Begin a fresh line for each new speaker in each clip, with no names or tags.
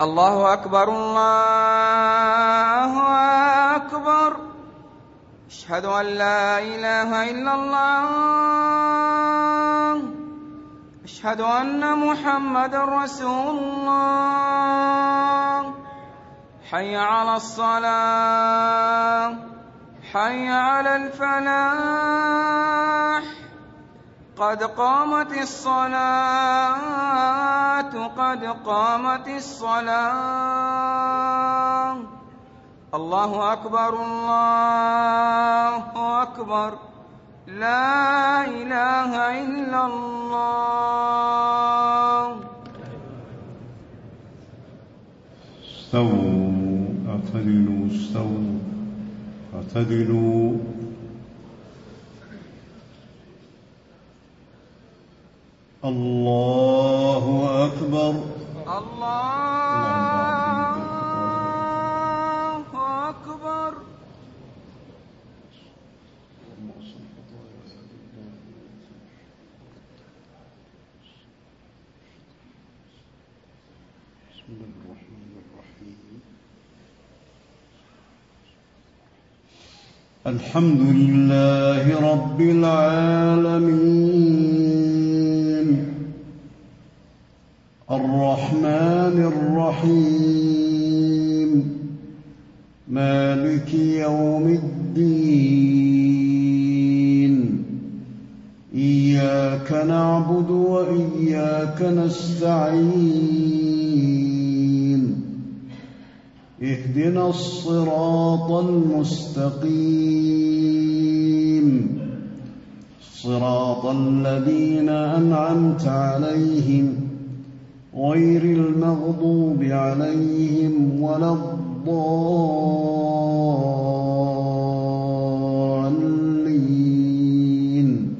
الله أكبر الله أكبر. أشهد أن لا إله إلا الله. أشهد أن محمدًا رسول الله. حي على الصلاة، حي على الفلاح، قد قامت الصلاة، قد قامت الصلاة. الله أكبر الله أكبر. لا إله إلا الله.
استووا اعتدلوا، استووا اعتدلوا. الله أكبر.
الله أكبر.
بسم الله الرحمن الرحيم. الحمد لله رب العالمين، الرحمن الرحيم، مالك يوم الدين. إياك نعبد وإياك نستعين. اهدنا الصراط المستقيم، صراط الذين أنعمت عليهم غير المغضوب عليهم ولا الضالين.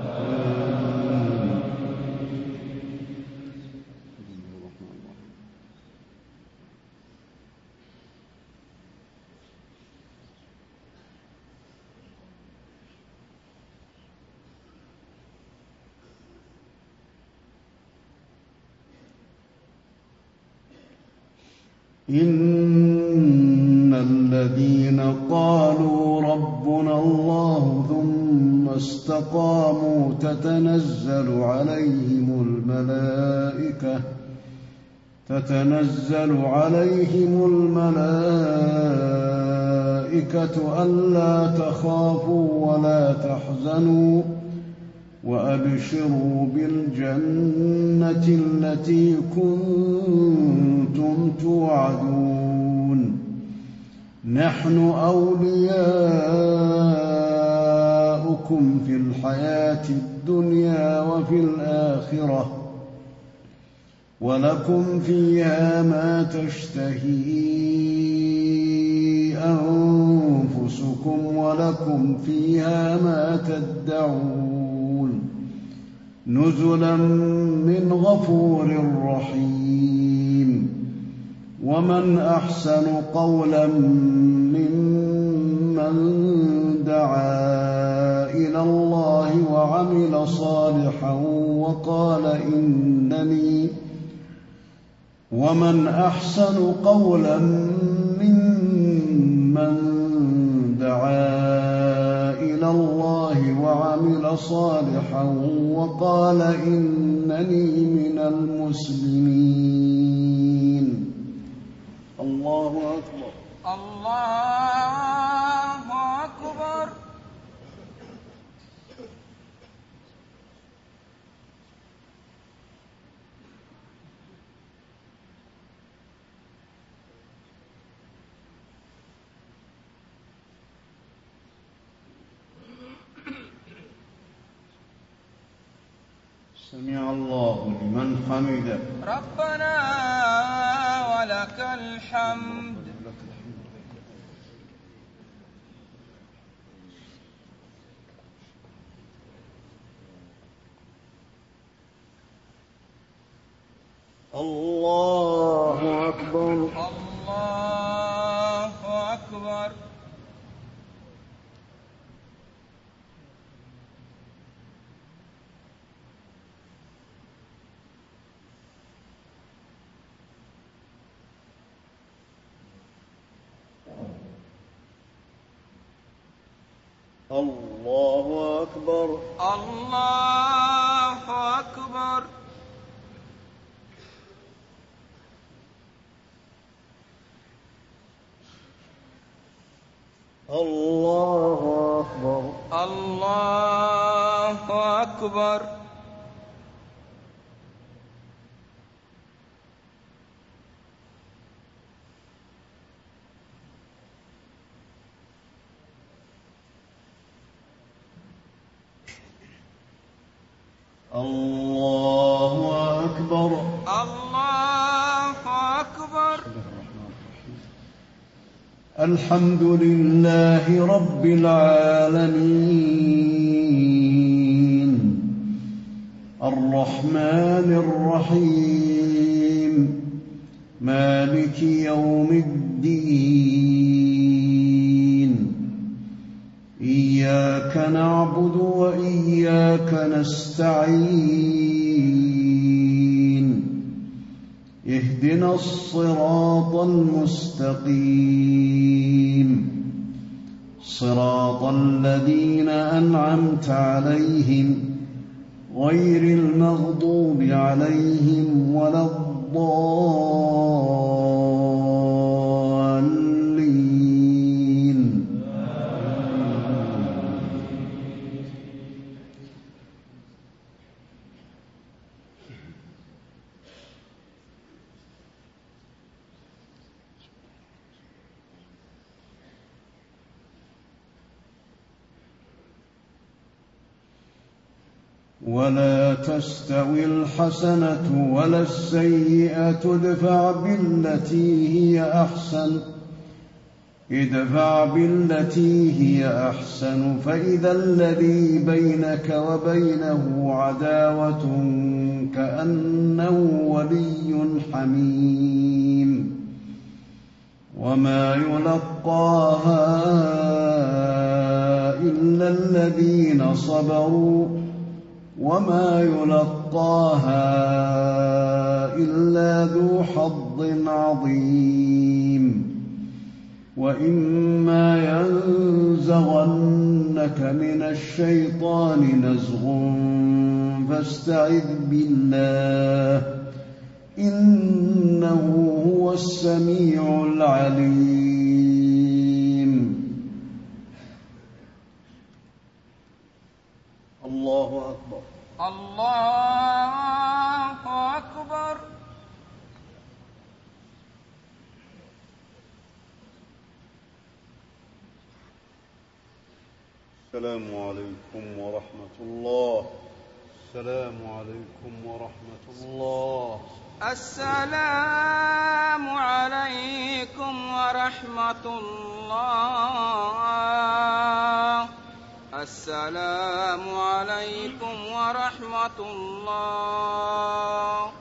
إن الذين قالوا ربنا الله ثم استقاموا تتنزل عليهم الملائكة ألا تخافوا ولا تحزنوا وأبشروا بالجنة التي كنتم توعدون. نحن أولياؤكم في الحياة الدنيا وفي الآخرة، ولكم فيها ما تشتهي أنفسكم ولكم فيها ما تدعون. نزلا من غفور رحيم. ومن أحسن قولا ممن دعا إلى الله وعمل صالحا وقال إنني ومن أحسن قولا ممن دعا إلى الله وعمل صالحا وقال إنني من المسلمين. الله أكبر.
الله أكبر.
سمع الله لمن حمده.
ربنا ولك الحمد.
الله أكبر.
الله أكبر.
الله أكبر.
الله أكبر.
الله أكبر.
الله أكبر.
الله أكبر.
الله أكبر.
الحمد لله رب العالمين الرحمن الرحيم مالك يوم الدين إياك نعبد وإياك نستعين اهدنا الصراط المستقيم صراط الذين أنعمت عليهم غير المغضوب عليهم ولا الضالين. ولا تستوي الحسنة ولا السيئة ادفع بالتي هي أحسن فإذا الذي بينك وبينه عداوة كأنه ولي حميم وما يلقاها إلا الذين صبروا وما يلقاها إلا ذو حظ عظيم. وإما ينزغنك من الشيطان نزغ فاستعذ بالله إنه هو السميع العليم. الله أكبر.
الله أكبر.
السلام عليكم ورحمة الله. السلام عليكم ورحمة الله.
السلام عليكم ورحمة الله. السلام عليكم ورحمة الله.